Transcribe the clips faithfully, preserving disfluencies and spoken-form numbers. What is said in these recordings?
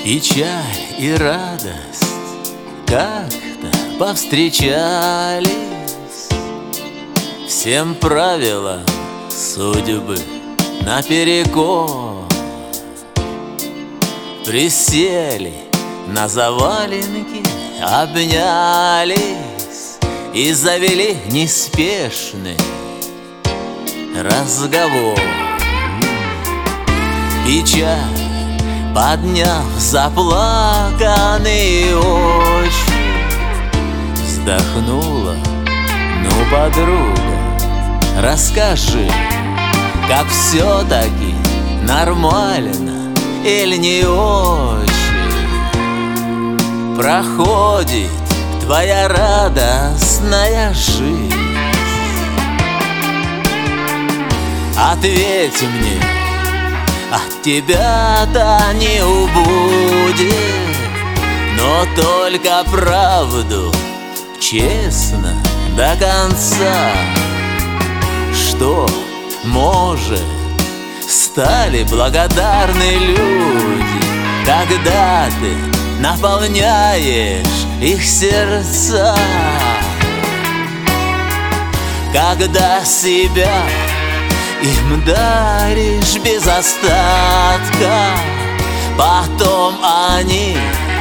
Печаль и радость как-то повстречались, всем правилам судьбы наперекор. Присели на заваленке, обнялись и завели неспешный разговор. Печаль, подняв заплаканные очи, вздохнула: ну, подруга, расскажи, как все-таки нормально или не очень проходит твоя радостная жизнь? Ответь мне, от тебя-то не убудет, но только правду, честно, до конца. Что, может, стали благодарны люди, когда ты наполняешь их сердца, когда себя им даришь без остатка, потом они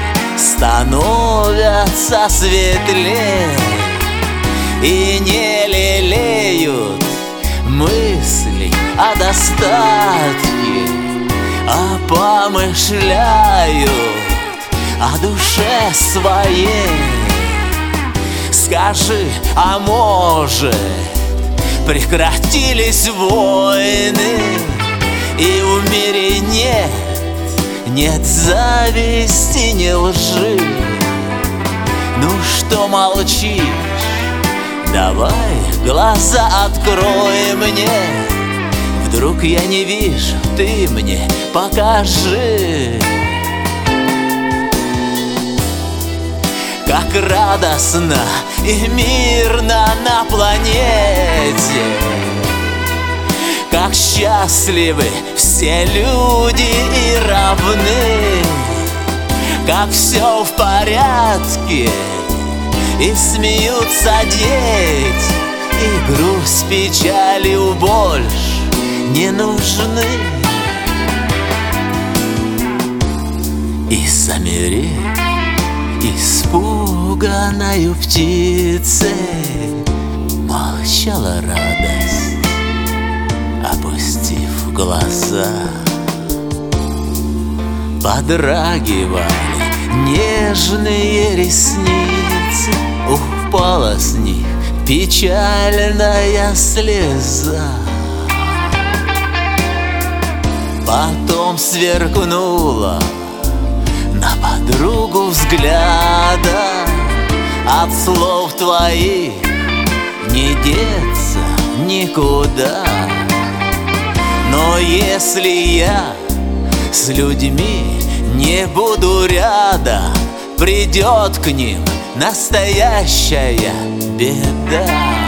становятся светлее и не лелеют мысли о достатке, а помышляют о душе своей. Скажи, а может, прекратились войны, и в мире нет, нет зависти, ни лжи? Ну что молчишь? Давай глаза открой мне, вдруг я не вижу, ты мне покажи. Как радостно и мирно на планете, как счастливы все люди и равны, как все в порядке и смеются дети, и грусть, печалью больше не нужны. И замереть испуганною птицей молчала радость, опустив глаза. Подрагивали нежные ресницы, упала с них печальная слеза. Потом сверкнула на подругу взгляда, от слов твоих не деться никуда. Но если я с людьми не буду рядом, придет к ним настоящая беда.